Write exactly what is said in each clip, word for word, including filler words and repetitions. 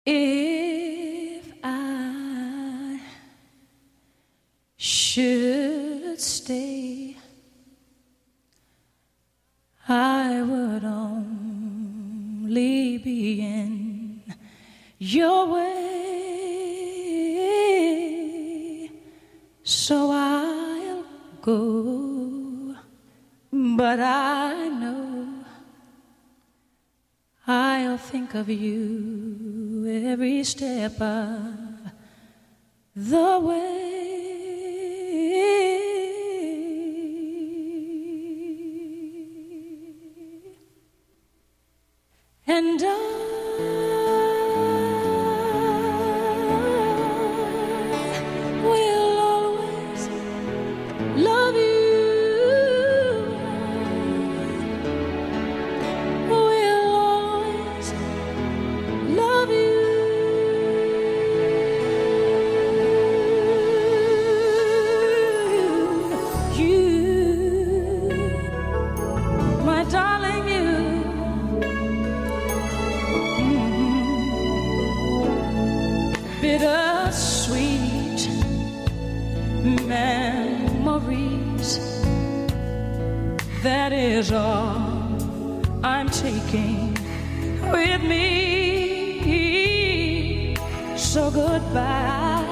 If I should stay, I would only be in your way, so I'll go, but I know I'll think of you every step of the way. And I will always love you. Bittersweet memories, that is all I'm taking with me. So goodbye,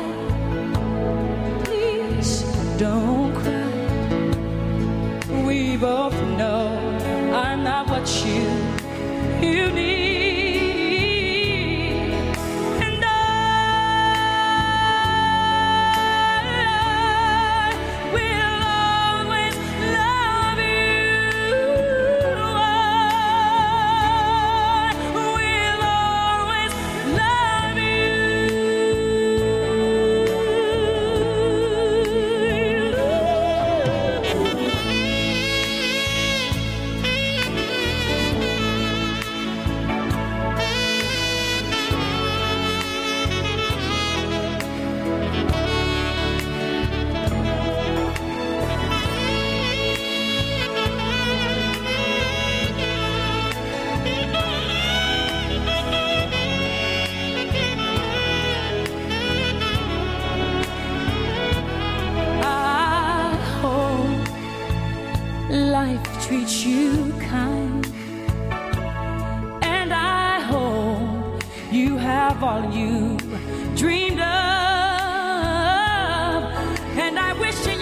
please don't cry. We both know I'm not what you, you need. Life treats you kind, and I hope you have all you dreamed of, and I wish